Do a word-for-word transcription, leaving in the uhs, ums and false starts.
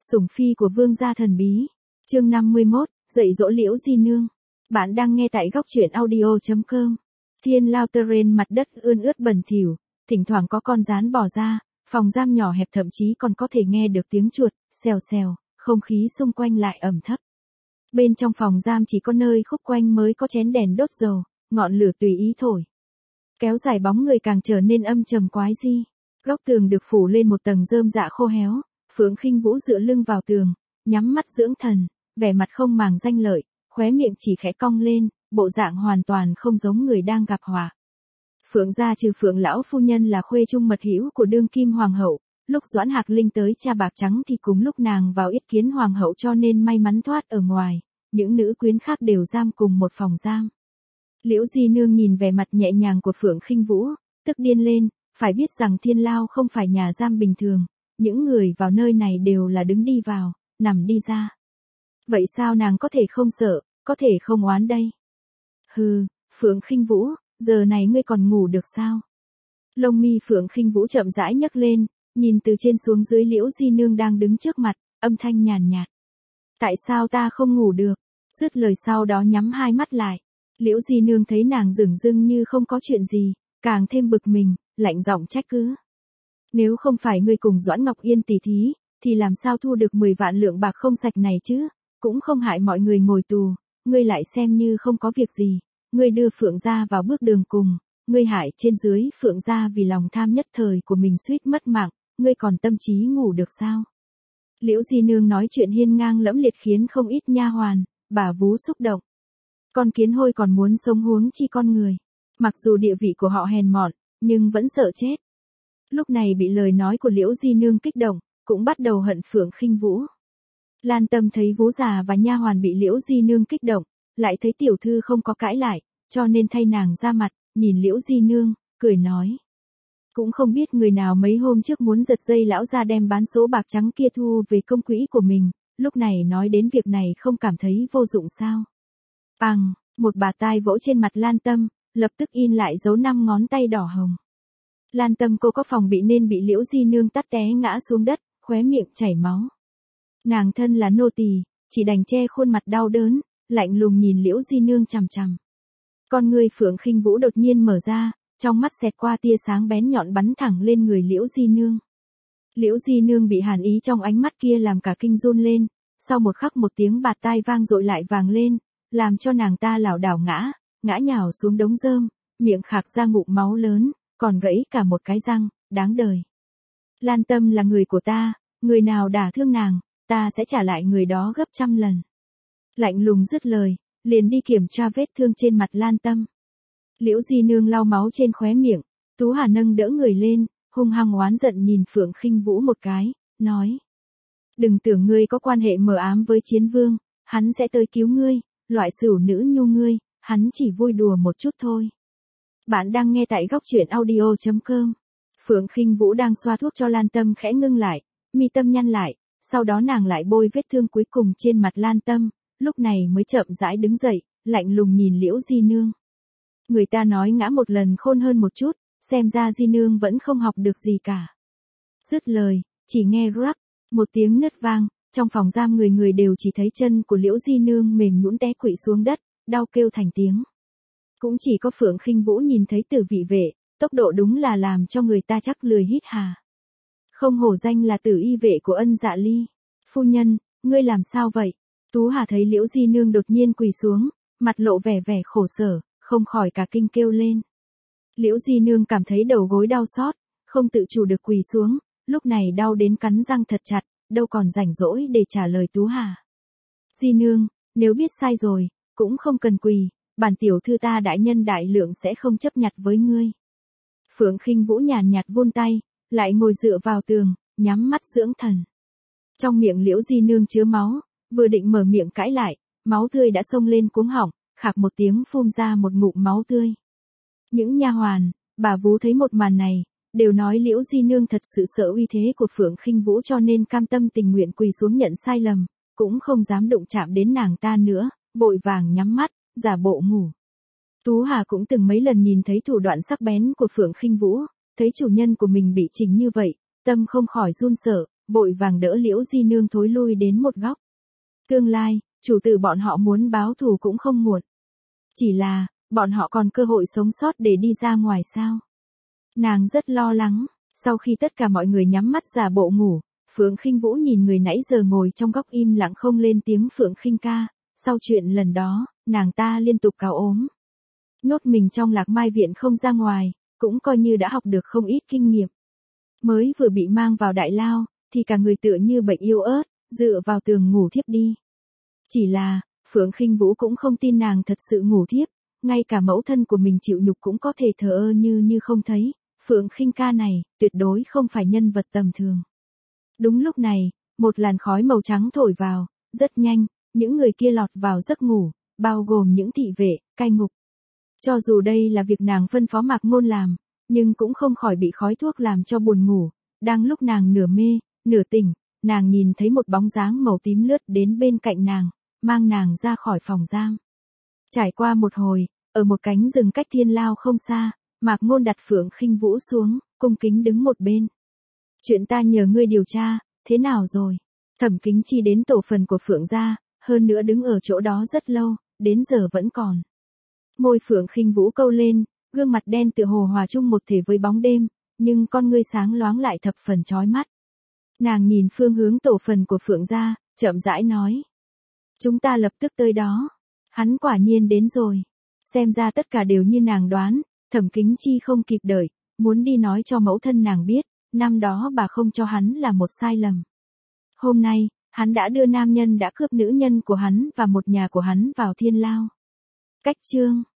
Sủng phi của vương gia thần bí. Chương năm mươi mốt, dạy dỗ Liễu Di Nương. Bạn đang nghe tại góc truyện audio chấm com. Thiên lao terrain, mặt đất ươn ướt bẩn thỉu, thỉnh thoảng có con gián bò ra, phòng giam nhỏ hẹp thậm chí còn có thể nghe được tiếng chuột, xèo xèo, không khí xung quanh lại ẩm thấp. Bên trong phòng giam chỉ có nơi khúc quanh mới có chén đèn đốt dầu, ngọn lửa tùy ý thổi. Kéo dài bóng người càng trở nên âm trầm quái dị. Góc tường được phủ lên một tầng rơm rạ khô héo, Phượng Khinh Vũ dựa lưng vào tường, nhắm mắt dưỡng thần, vẻ mặt không màng danh lợi, khóe miệng chỉ khẽ cong lên, bộ dạng hoàn toàn không giống người đang gặp họa. Phượng gia trừ Phượng lão phu nhân là khuê trung mật hữu của đương kim hoàng hậu, lúc Doãn Hạc Linh tới Cha Bạc Trắng thì cùng lúc nàng vào yết kiến hoàng hậu cho nên may mắn thoát ở ngoài, những nữ quyến khác đều giam cùng một phòng giam. Liễu Di Nương nhìn vẻ mặt nhẹ nhàng của Phượng Khinh Vũ, tức điên lên, phải biết rằng thiên lao không phải nhà giam bình thường, những người vào nơi này đều là đứng đi vào, nằm đi ra. Vậy sao nàng có thể không sợ, có thể không oán đây? Hừ, Phượng Khinh Vũ, giờ này ngươi còn ngủ được sao? Lông mi Phượng Khinh Vũ chậm rãi nhấc lên, nhìn từ trên xuống dưới Liễu Di Nương đang đứng trước mặt, âm thanh nhàn nhạt. Tại sao ta không ngủ được? Dứt lời sau đó nhắm hai mắt lại. Liễu Di Nương thấy nàng dửng dưng như không có chuyện gì, càng thêm bực mình, lạnh giọng trách cứ. Nếu không phải ngươi cùng Doãn Ngọc Yên tỉ thí, thì làm sao thu được mười vạn lượng bạc không sạch này chứ, cũng không hại mọi người ngồi tù, ngươi lại xem như không có việc gì, ngươi đưa Phượng gia vào bước đường cùng, ngươi hại trên dưới Phượng gia vì lòng tham nhất thời của mình suýt mất mạng, ngươi còn tâm trí ngủ được sao? Liễu Di Nương nói chuyện hiên ngang lẫm liệt khiến không ít nha hoàn, bà vú xúc động. Con kiến hôi còn muốn sống huống chi con người. Mặc dù địa vị của họ hèn mọn, nhưng vẫn sợ chết. Lúc này bị lời nói của Liễu Di Nương kích động, cũng bắt đầu hận Phượng Khinh Vũ. Lan Tâm thấy vú già và nha hoàn bị Liễu Di Nương kích động, lại thấy tiểu thư không có cãi lại, cho nên thay nàng ra mặt, nhìn Liễu Di Nương, cười nói. Cũng không biết người nào mấy hôm trước muốn giật dây lão gia đem bán số bạc trắng kia thu về công quỹ của mình, lúc này nói đến việc này không cảm thấy vô dụng sao? Bằng, một bà tai vỗ trên mặt Lan Tâm, lập tức in lại dấu năm ngón tay đỏ hồng. Lan Tâm cô có phòng bị nên bị Liễu Di Nương tát té ngã xuống đất, khóe miệng chảy máu. Nàng thân là nô tỳ, chỉ đành che khuôn mặt đau đớn, lạnh lùng nhìn Liễu Di Nương chằm chằm. Con ngươi Phượng Khinh Vũ đột nhiên mở ra, trong mắt xẹt qua tia sáng bén nhọn bắn thẳng lên người Liễu Di Nương. Liễu Di Nương bị hàn ý trong ánh mắt kia làm cả kinh run lên, sau một khắc một tiếng bạt tai vang dội lại vàng lên, làm cho nàng ta lảo đảo ngã, ngã nhào xuống đống rơm, miệng khạc ra ngụm máu lớn, còn gãy cả một cái răng, đáng đời. Lan Tâm là người của ta, người nào đả thương nàng, ta sẽ trả lại người đó gấp trăm lần. Lạnh lùng dứt lời, liền đi kiểm tra vết thương trên mặt Lan Tâm. Liễu Di Nương lau máu trên khóe miệng, Tú Hà nâng đỡ người lên, hung hăng oán giận nhìn Phượng Khinh Vũ một cái, nói. Đừng tưởng ngươi có quan hệ mờ ám với Chiến Vương, hắn sẽ tới cứu ngươi, loại sửu nữ nhu ngươi, hắn chỉ vui đùa một chút thôi. Bạn đang nghe tại góc truyện audio chấm com. Phượng Khinh Vũ đang xoa thuốc cho Lan Tâm khẽ ngưng lại, mi tâm nhăn lại, sau đó nàng lại bôi vết thương cuối cùng trên mặt Lan Tâm, lúc này mới chậm rãi đứng dậy, lạnh lùng nhìn Liễu Di Nương. Người ta nói ngã một lần khôn hơn một chút, xem ra Di Nương vẫn không học được gì cả. Dứt lời, chỉ nghe rắc, một tiếng nứt vang, trong phòng giam người người đều chỉ thấy chân của Liễu Di Nương mềm nhũn té quỵ xuống đất, đau kêu thành tiếng. Cũng chỉ có Phượng Khinh Vũ nhìn thấy Tử Vị vệ, tốc độ đúng là làm cho người ta chắc lười hít hà. Không hổ danh là Tử Y vệ của Ân Dạ Ly. Phu nhân, ngươi làm sao vậy? Tú Hà thấy Liễu Di Nương đột nhiên quỳ xuống, mặt lộ vẻ vẻ khổ sở, không khỏi cả kinh kêu lên. Liễu Di Nương cảm thấy đầu gối đau xót, không tự chủ được quỳ xuống, lúc này đau đến cắn răng thật chặt, đâu còn rảnh rỗi để trả lời Tú Hà. Di Nương, nếu biết sai rồi, cũng không cần quỳ, bản tiểu thư ta đại nhân đại lượng sẽ không chấp nhặt với ngươi. Phượng Khinh Vũ nhàn nhạt vươn tay, lại ngồi dựa vào tường, nhắm mắt dưỡng thần. Trong miệng Liễu Di Nương chứa máu, vừa định mở miệng cãi lại, máu tươi đã xông lên cuống họng, khạc một tiếng phun ra một ngụm máu tươi. Những nha hoàn, bà vú thấy một màn này, đều nói Liễu Di Nương thật sự sợ uy thế của Phượng Khinh Vũ cho nên cam tâm tình nguyện quỳ xuống nhận sai lầm, cũng không dám đụng chạm đến nàng ta nữa, vội vàng nhắm mắt, giả bộ ngủ. Tú Hà cũng từng mấy lần nhìn thấy thủ đoạn sắc bén của Phượng Khinh Vũ, thấy chủ nhân của mình bị chỉnh như vậy, tâm không khỏi run sợ, vội vàng đỡ Liễu Di Nương thối lui đến một góc. Tương lai, chủ tử bọn họ muốn báo thù cũng không muộn. Chỉ là, bọn họ còn cơ hội sống sót để đi ra ngoài sao? Nàng rất lo lắng. Sau khi tất cả mọi người nhắm mắt giả bộ ngủ, Phượng Khinh Vũ nhìn người nãy giờ ngồi trong góc im lặng không lên tiếng Phượng Khinh ca. Sau chuyện lần đó, nàng ta liên tục cáo ốm. Nhốt mình trong Lạc Mai viện không ra ngoài, cũng coi như đã học được không ít kinh nghiệm. Mới vừa bị mang vào đại lao, thì cả người tựa như bệnh yếu ớt, dựa vào tường ngủ thiếp đi. Chỉ là, Phượng Khinh Vũ cũng không tin nàng thật sự ngủ thiếp, ngay cả mẫu thân của mình chịu nhục cũng có thể thờ ơ như như không thấy. Phượng Khinh ca này, tuyệt đối không phải nhân vật tầm thường. Đúng lúc này, một làn khói màu trắng thổi vào, rất nhanh, những người kia lọt vào giấc ngủ, bao gồm những thị vệ, cai ngục. Cho dù đây là việc nàng phân phó Mạc Ngôn làm, nhưng cũng không khỏi bị khói thuốc làm cho buồn ngủ. Đang lúc nàng nửa mê, nửa tỉnh, nàng nhìn thấy một bóng dáng màu tím lướt đến bên cạnh nàng, mang nàng ra khỏi phòng giam. Trải qua một hồi, ở một cánh rừng cách Thiên Lao không xa, Mạc Ngôn đặt Phượng Khinh Vũ xuống, cung kính đứng một bên. Chuyện ta nhờ ngươi điều tra, thế nào rồi? Thẩm Kính Chi đến tổ phần của Phượng gia, hơn nữa đứng ở chỗ đó rất lâu, đến giờ vẫn còn. Môi Phượng Khinh Vũ câu lên, gương mặt đen tựa hồ hòa chung một thể với bóng đêm, nhưng con ngươi sáng loáng lại thập phần chói mắt. Nàng nhìn phương hướng tổ phần của Phượng gia, chậm rãi nói. Chúng ta lập tức tới đó. Hắn quả nhiên đến rồi. Xem ra tất cả đều như nàng đoán, Thẩm Kính Chi không kịp đợi, muốn đi nói cho mẫu thân nàng biết, năm đó bà không cho hắn là một sai lầm. Hôm nay, hắn đã đưa nam nhân đã cướp nữ nhân của hắn và một nhà của hắn vào Thiên Lao. Cách chương